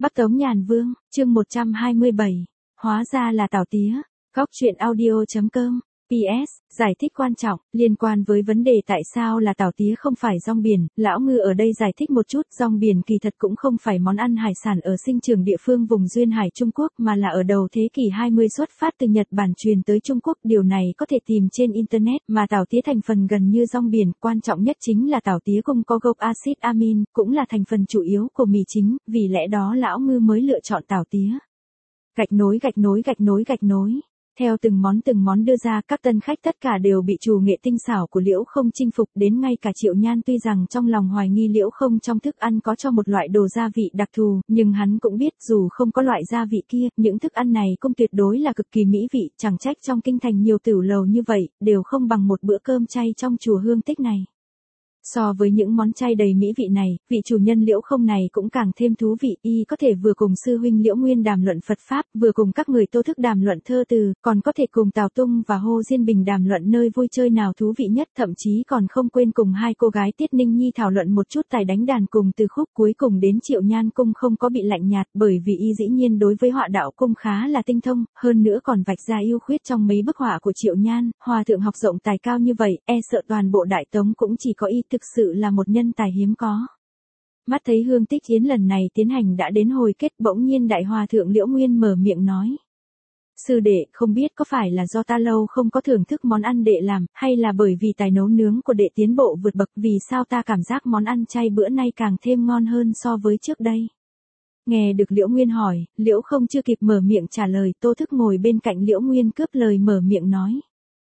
Bắc Tống Nhàn Vương, chương 127. Hóa ra là Tào Tía. Góc truyện audio.com. PS, giải thích quan trọng, liên quan với vấn đề tại sao là Tào Tía không phải rong biển, lão ngư ở đây giải thích một chút, rong biển kỳ thật cũng không phải món ăn hải sản ở sinh trường địa phương vùng duyên hải Trung Quốc mà là ở đầu thế kỷ 20 xuất phát từ Nhật Bản truyền tới Trung Quốc, điều này có thể tìm trên Internet, mà Tào Tía thành phần gần như rong biển, quan trọng nhất chính là Tào Tía cũng có gốc axit amin, cũng là thành phần chủ yếu của mì chính, vì lẽ đó lão ngư mới lựa chọn Tào Tía. Gạch nối. Theo từng món đưa ra, các tân khách tất cả đều bị trù nghệ tinh xảo của Liễu Không chinh phục, đến ngay cả Triệu Nhan tuy rằng trong lòng hoài nghi Liễu Không trong thức ăn có cho một loại đồ gia vị đặc thù, nhưng hắn cũng biết dù không có loại gia vị kia, những thức ăn này cũng tuyệt đối là cực kỳ mỹ vị, chẳng trách trong kinh thành nhiều tửu lầu như vậy, đều không bằng một bữa cơm chay trong chùa Hương Tích này. So với những món chay đầy mỹ vị này, vị chủ nhân Liễu Không này cũng càng thêm thú vị, y có thể vừa cùng sư huynh Liễu Nguyên đàm luận Phật Pháp, vừa cùng các người Tô Thức đàm luận thơ từ, còn có thể cùng Tào Tung và Hồ Diên Bình đàm luận nơi vui chơi nào thú vị nhất, thậm chí còn không quên cùng hai cô gái Tiết Ninh Nhi thảo luận một chút tài đánh đàn cùng từ khúc, cuối cùng đến Triệu Nhan Cung không có bị lạnh nhạt, bởi vì y dĩ nhiên đối với họa đạo cung khá là tinh thông, hơn nữa còn vạch ra ưu khuyết trong mấy bức họa của Triệu Nhan, hòa thượng học rộng tài cao như vậy, e sợ toàn bộ Đại Tống cũng chỉ có y thực sự là một nhân tài hiếm có. Mắt thấy Hương Tích Yến lần này tiến hành đã đến hồi kết, bỗng nhiên Đại Hòa thượng Liễu Nguyên mở miệng nói: Sư đệ, không biết có phải là do ta lâu không có thưởng thức món ăn đệ làm, hay là bởi vì tài nấu nướng của đệ tiến bộ vượt bậc, vì sao ta cảm giác món ăn chay bữa nay càng thêm ngon hơn so với trước đây? Nghe được Liễu Nguyên hỏi, Liễu Không chưa kịp mở miệng trả lời, Tô Thức ngồi bên cạnh Liễu Nguyên cướp lời mở miệng nói: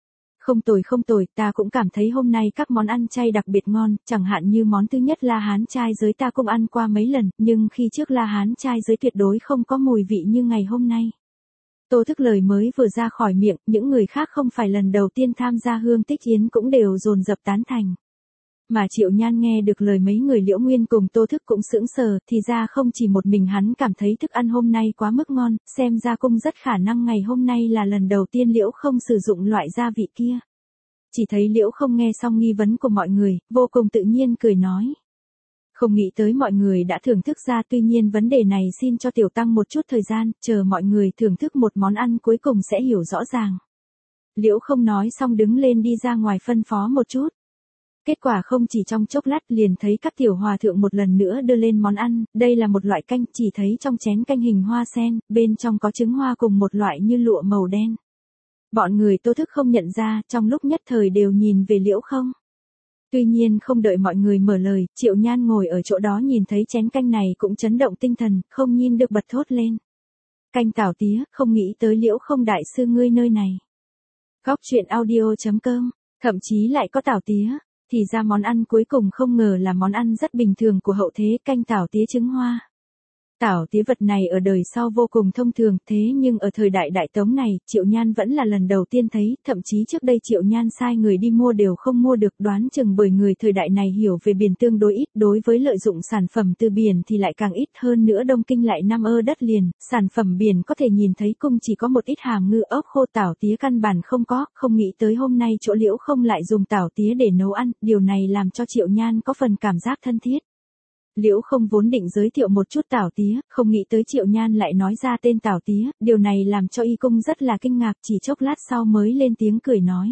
Không tồi, ta cũng cảm thấy hôm nay các món ăn chay đặc biệt ngon, chẳng hạn như món thứ nhất La Hán trai giới ta cũng ăn qua mấy lần, nhưng khi trước La Hán trai giới tuyệt đối không có mùi vị như ngày hôm nay. Tô Thức lời mới vừa ra khỏi miệng, những người khác không phải lần đầu tiên tham gia Hương Tích Yến cũng đều dồn dập tán thành. Mà Triệu Nhan nghe được lời mấy người Liễu Nguyên cùng Tô Thức cũng sững sờ, thì ra không chỉ một mình hắn cảm thấy thức ăn hôm nay quá mức ngon, xem ra cung rất khả năng ngày hôm nay là lần đầu tiên Liễu Không sử dụng loại gia vị kia. Chỉ thấy Liễu Không nghe xong nghi vấn của mọi người, vô cùng tự nhiên cười nói: Không nghĩ tới mọi người đã thưởng thức ra, tuy nhiên vấn đề này xin cho tiểu tăng một chút thời gian, chờ mọi người thưởng thức một món ăn cuối cùng sẽ hiểu rõ ràng. Liễu Không nói xong đứng lên đi ra ngoài phân phó một chút. Kết quả không chỉ trong chốc lát liền thấy các tiểu hòa thượng một lần nữa đưa lên món ăn, đây là một loại canh, chỉ thấy trong chén canh hình hoa sen, bên trong có trứng hoa cùng một loại như lụa màu đen. Bọn người Tô Thức không nhận ra, trong lúc nhất thời đều nhìn về Liễu Không. Tuy nhiên không đợi mọi người mở lời, Triệu Nhan ngồi ở chỗ đó nhìn thấy chén canh này cũng chấn động tinh thần, không nhìn được bật thốt lên: Canh Tào Tía, không nghĩ tới Liễu Không đại sư ngươi nơi này. Góc truyện audio.com, thậm chí lại có Tào Tía, thì ra món ăn cuối cùng không ngờ là món ăn rất bình thường của hậu thế, canh Tào Tía trứng hoa. Tảo tía vật này ở đời sau vô cùng thông thường, thế nhưng ở thời đại Đại Tống này, Triệu Nhan vẫn là lần đầu tiên thấy, thậm chí trước đây Triệu Nhan sai người đi mua đều không mua được, đoán chừng bởi người thời đại này hiểu về biển tương đối ít, đối với lợi dụng sản phẩm từ biển thì lại càng ít, hơn nữa Đông Kinh lại nằm ở đất liền, sản phẩm biển có thể nhìn thấy cung chỉ có một ít hàm ngư ốc khô, tảo tía căn bản không có, không nghĩ tới hôm nay chỗ Liễu Không lại dùng tảo tía để nấu ăn, điều này làm cho Triệu Nhan có phần cảm giác thân thiết. Liễu Không vốn định giới thiệu một chút Tào Tía, không nghĩ tới Triệu Nhan lại nói ra tên Tào Tía, điều này làm cho y cung rất là kinh ngạc, chỉ chốc lát sau mới lên tiếng cười nói: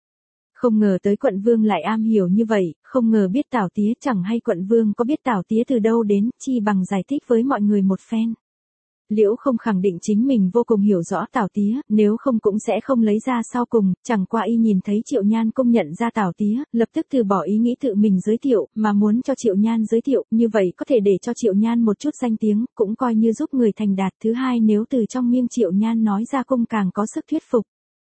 Không ngờ tới quận vương lại am hiểu như vậy, không ngờ biết Tào Tía, chẳng hay quận vương có biết Tào Tía từ đâu đến, chi bằng giải thích với mọi người một phen. Liễu Không khẳng định chính mình vô cùng hiểu rõ Tào Tía, nếu không cũng sẽ không lấy ra sau cùng, chẳng qua y nhìn thấy Triệu Nhan công nhận ra Tào Tía, lập tức từ bỏ ý nghĩ tự mình giới thiệu, mà muốn cho Triệu Nhan giới thiệu, như vậy có thể để cho Triệu Nhan một chút danh tiếng, cũng coi như giúp người thành đạt. Thứ hai, nếu từ trong miệng Triệu Nhan nói ra cung càng có sức thuyết phục.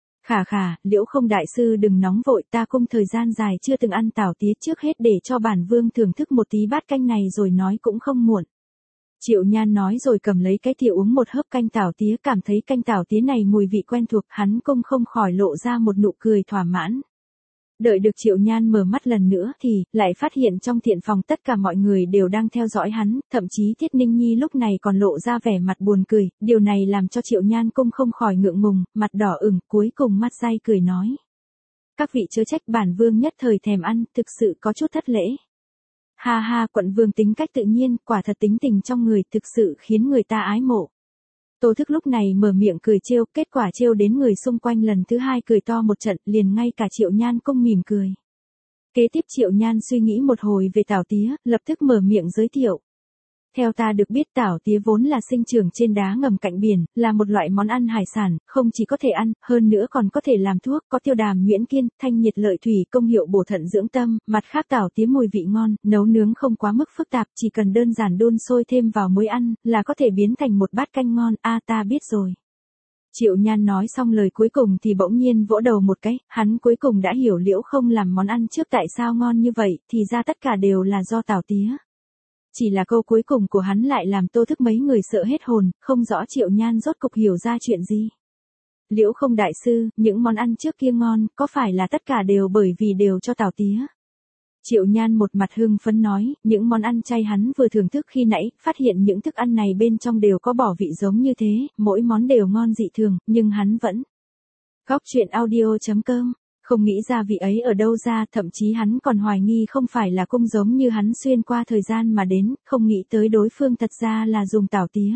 Khà, Liễu Không đại sư đừng nóng vội, ta cung thời gian dài chưa từng ăn Tào Tía, trước hết để cho bản vương thưởng thức một tí bát canh này rồi nói cũng không muộn. Triệu Nhan nói rồi cầm lấy cái thìa uống một hớp canh Tào Tía, cảm thấy canh Tào Tía này mùi vị quen thuộc, hắn cũng không khỏi lộ ra một nụ cười thỏa mãn. Đợi được Triệu Nhan mở mắt lần nữa thì, lại phát hiện trong thiện phòng tất cả mọi người đều đang theo dõi hắn, thậm chí Tiết Ninh Nhi lúc này còn lộ ra vẻ mặt buồn cười, điều này làm cho Triệu Nhan cũng không khỏi ngượng ngùng, mặt đỏ ửng, cuối cùng mắt day cười nói: Các vị chớ trách, bản vương nhất thời thèm ăn, thực sự có chút thất lễ. Ha ha, quận vương tính cách tự nhiên, quả thật tính tình trong người thực sự khiến người ta ái mộ. Tô Thức lúc này mở miệng cười trêu, kết quả trêu đến người xung quanh lần thứ hai cười to một trận, liền ngay cả Triệu Nhan Cung mỉm cười. Kế tiếp Triệu Nhan suy nghĩ một hồi về tảo tía, lập tức mở miệng giới thiệu. Theo ta được biết tảo tía vốn là sinh trưởng trên đá ngầm cạnh biển, là một loại món ăn hải sản, không chỉ có thể ăn, hơn nữa còn có thể làm thuốc, có tiêu đàm nhuyễn kiên, thanh nhiệt lợi thủy, công hiệu bổ thận dưỡng tâm, mặt khác tảo tía mùi vị ngon, nấu nướng không quá mức phức tạp, chỉ cần đơn giản đun sôi thêm vào muối ăn, là có thể biến thành một bát canh ngon, ta biết rồi. Triệu Nhan nói xong lời cuối cùng thì bỗng nhiên vỗ đầu một cái, hắn cuối cùng đã hiểu Liễu Không làm món ăn trước tại sao ngon như vậy, thì ra tất cả đều là do tảo tía. Chỉ là câu cuối cùng của hắn lại làm Tô Thức mấy người sợ hết hồn, không rõ Triệu Nhan rốt cục hiểu ra chuyện gì. Liễu Không đại sư, những món ăn trước kia ngon, có phải là tất cả đều bởi vì đều cho tảo tía? Triệu Nhan một mặt hưng phấn nói, những món ăn chay hắn vừa thưởng thức khi nãy, phát hiện những thức ăn này bên trong đều có bỏ vị giống như thế, mỗi món đều ngon dị thường, nhưng hắn vẫn. Góc truyện audio.com, không nghĩ ra vị ấy ở đâu ra, thậm chí hắn còn hoài nghi không phải là cung giống như hắn xuyên qua thời gian mà đến, không nghĩ tới đối phương thật ra là dùng tảo tía.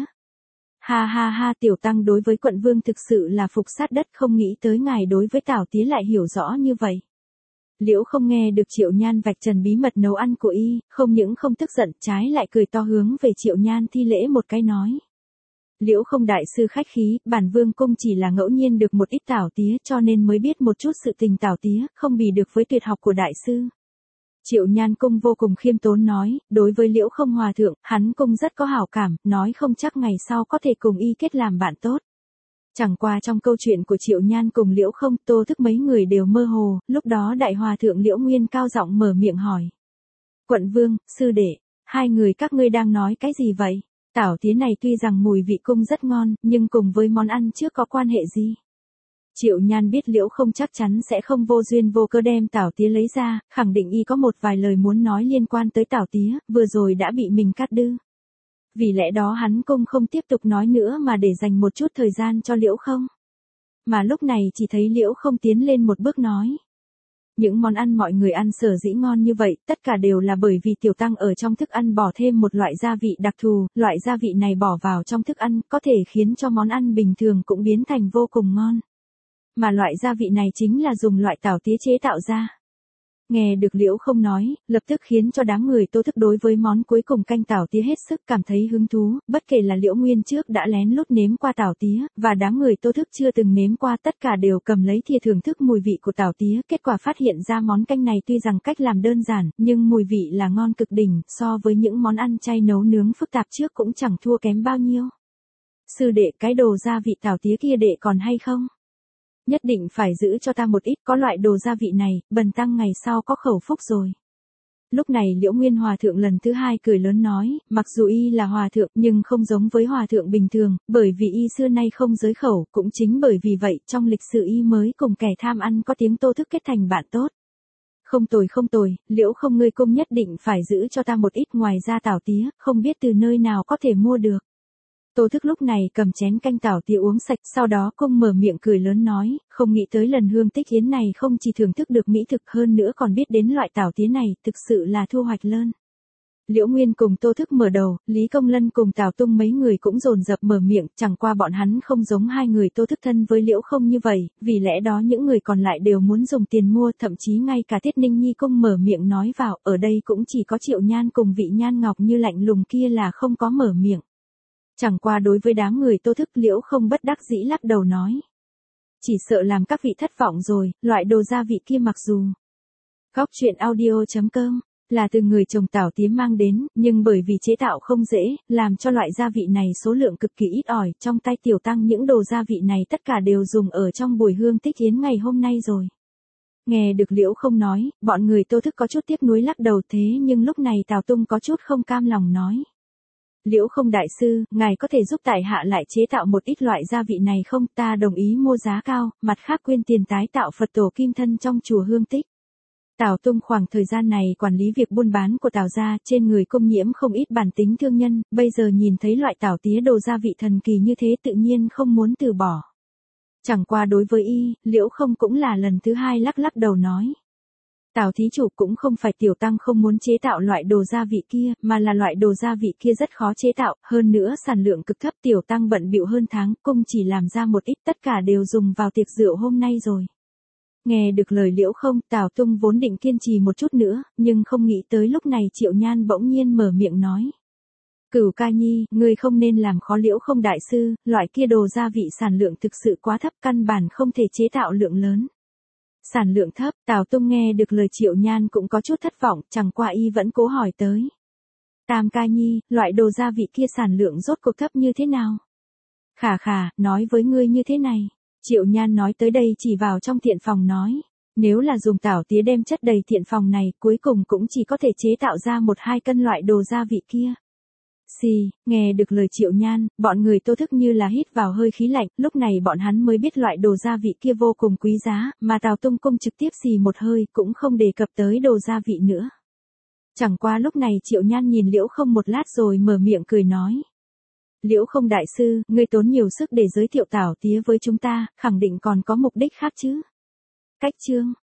Ha ha ha, tiểu tăng đối với quận vương thực sự là phục sát đất, không nghĩ tới ngài đối với tảo tía lại hiểu rõ như vậy. Liễu Không nghe được Triệu Nhan vạch trần bí mật nấu ăn của y, không những không tức giận, trái lại cười to hướng về Triệu Nhan thi lễ một cái nói. Liễu Không đại sư khách khí, bản vương cung chỉ là ngẫu nhiên được một ít tảo tía cho nên mới biết một chút sự tình tảo tía, không bì được với tuyệt học của đại sư. Triệu Nhan Cung vô cùng khiêm tốn nói, đối với Liễu Không hòa thượng, hắn cung rất có hảo cảm, nói không chắc ngày sau có thể cùng y kết làm bạn tốt. Chẳng qua trong câu chuyện của Triệu Nhan cùng Liễu Không, Tô Thức mấy người đều mơ hồ, lúc đó đại hòa thượng Liễu Nguyên cao giọng mở miệng hỏi. Quận vương, sư đệ, hai người các ngươi đang nói cái gì vậy? Tảo tía này tuy rằng mùi vị cung rất ngon, nhưng cùng với món ăn trước có quan hệ gì? Triệu Nhan biết Liễu Không chắc chắn sẽ không vô duyên vô cớ đem tảo tía lấy ra, khẳng định y có một vài lời muốn nói liên quan tới tảo tía, vừa rồi đã bị mình cắt đứt. Vì lẽ đó hắn cung không tiếp tục nói nữa mà để dành một chút thời gian cho Liễu Không. Mà lúc này chỉ thấy Liễu Không tiến lên một bước nói. Những món ăn mọi người ăn sở dĩ ngon như vậy, tất cả đều là bởi vì tiểu tăng ở trong thức ăn bỏ thêm một loại gia vị đặc thù, loại gia vị này bỏ vào trong thức ăn, có thể khiến cho món ăn bình thường cũng biến thành vô cùng ngon. Mà loại gia vị này chính là dùng loại tảo tía chế tạo ra. Nghe được Liễu Không nói, lập tức khiến cho đám người Tô Thức đối với món cuối cùng canh tảo tía hết sức cảm thấy hứng thú, bất kể là Liễu Nguyên trước đã lén lút nếm qua tảo tía, và đám người Tô Thức chưa từng nếm qua, tất cả đều cầm lấy thìa thưởng thức mùi vị của tảo tía, kết quả phát hiện ra món canh này tuy rằng cách làm đơn giản, nhưng mùi vị là ngon cực đỉnh, so với những món ăn chay nấu nướng phức tạp trước cũng chẳng thua kém bao nhiêu. Sư đệ, cái đồ gia vị tảo tía kia đệ còn hay không? Nhất định phải giữ cho ta một ít, có loại đồ gia vị này, bần tăng ngày sau có khẩu phúc rồi. Lúc này Liễu Nguyên hòa thượng lần thứ hai cười lớn nói, mặc dù y là hòa thượng nhưng không giống với hòa thượng bình thường, bởi vì y xưa nay không giới khẩu, cũng chính bởi vì vậy trong lịch sử y mới cùng kẻ tham ăn có tiếng Tô Thức kết thành bạn tốt. Không tồi, Liễu Không ngươi cung nhất định phải giữ cho ta một ít, ngoài ra tảo tía, không biết từ nơi nào có thể mua được. Tô Thức lúc này cầm chén canh tảo tía uống sạch, sau đó cung mở miệng cười lớn nói, không nghĩ tới lần hương tích yến này không chỉ thưởng thức được mỹ thực hơn nữa còn biết đến loại tảo tía này, thực sự là thu hoạch lớn. Liễu Nguyên cùng Tô Thức mở đầu, Lý Công Lân cùng Tào Tung mấy người cũng dồn dập mở miệng, chẳng qua bọn hắn không giống hai người Tô Thức thân với Liễu Không như vậy, vì lẽ đó những người còn lại đều muốn dùng tiền mua, thậm chí ngay cả Tiết Ninh Nhi cung mở miệng nói vào, ở đây cũng chỉ có Triệu Nhan cùng Vị Nhan Ngọc như lạnh lùng kia là không có mở miệng. Chẳng qua đối với đám người Tô Thức, Liễu Không bất đắc dĩ lắc đầu nói. Chỉ sợ làm các vị thất vọng rồi, loại đồ gia vị kia mặc dù. Góc truyện audio.com, là từ người trồng tảo tía mang đến, nhưng bởi vì chế tạo không dễ, làm cho loại gia vị này số lượng cực kỳ ít ỏi, trong tay tiểu tăng những đồ gia vị này tất cả đều dùng ở trong buổi hương tích yến ngày hôm nay rồi. Nghe được Liễu Không nói, bọn người Tô Thức có chút tiếc nuối lắc đầu, thế nhưng lúc này Tào Tung có chút không cam lòng nói. Liễu Không đại sư, ngài có thể giúp tại hạ lại chế tạo một ít loại gia vị này không, ta đồng ý mua giá cao, mặt khác quyên tiền tái tạo Phật tổ kim thân trong chùa hương tích. Tào Tung khoảng thời gian này quản lý việc buôn bán của Tào gia, trên người cung nhiễm không ít bản tính thương nhân, bây giờ nhìn thấy loại tảo tía đồ gia vị thần kỳ như thế tự nhiên không muốn từ bỏ. Chẳng qua đối với y, Liễu Không cũng là lần thứ hai lắc đầu nói. Tào thí chủ cũng không phải tiểu tăng không muốn chế tạo loại đồ gia vị kia, mà là loại đồ gia vị kia rất khó chế tạo, hơn nữa sản lượng cực thấp, tiểu tăng bận bịu hơn tháng, cung chỉ làm ra một ít, tất cả đều dùng vào tiệc rượu hôm nay rồi. Nghe được lời Liễu Không, Tào Tung vốn định kiên trì một chút nữa, nhưng không nghĩ tới lúc này Triệu Nhan bỗng nhiên mở miệng nói. Cửu ca nhi, ngươi không nên làm khó Liễu Không đại sư, loại kia đồ gia vị sản lượng thực sự quá thấp, căn bản không thể chế tạo lượng lớn. Sản lượng thấp, Tào Tung nghe được lời Triệu Nhan cũng có chút thất vọng, chẳng qua y vẫn cố hỏi tới. Tam ca nhi, loại đồ gia vị kia sản lượng rốt cuộc thấp như thế nào? Khả khả, nói với ngươi như thế này. Triệu Nhan nói tới đây chỉ vào trong thiện phòng nói. Nếu là dùng tảo tía đem chất đầy thiện phòng này, cuối cùng cũng chỉ có thể chế tạo ra 1-2 cân loại đồ gia vị kia. Xì, nghe được lời Triệu Nhan, bọn người Tô Thức như là hít vào hơi khí lạnh, lúc này bọn hắn mới biết loại đồ gia vị kia vô cùng quý giá, mà Tào Tung Cung trực tiếp xì một hơi cũng không đề cập tới đồ gia vị nữa. Chẳng qua lúc này Triệu Nhan nhìn Liễu Không một lát rồi mở miệng cười nói. Liễu Không đại sư, ngươi tốn nhiều sức để giới thiệu tảo tía với chúng ta, khẳng định còn có mục đích khác chứ. Cách chương